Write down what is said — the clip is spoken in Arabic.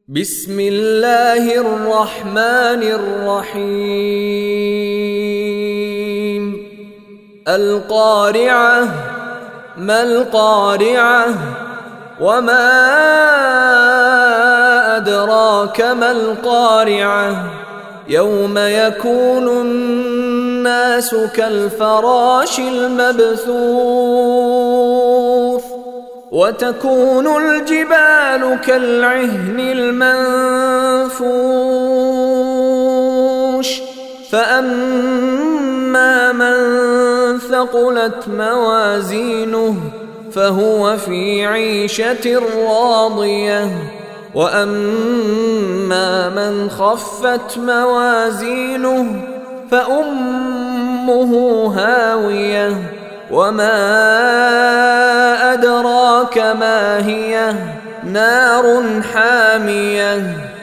بسم الله الرحمن الرحيم القارعة ما القارعة وما أدراك ما القارعة يوم يكون الناس كالفراش المبثوث وتكون الجبال كالعهن المنفوش فأما من ثقلت موازينه فهو في عيشة راضية وأما من خفت موازينه فأمه هاوية وما أدراك ما هي نار حامية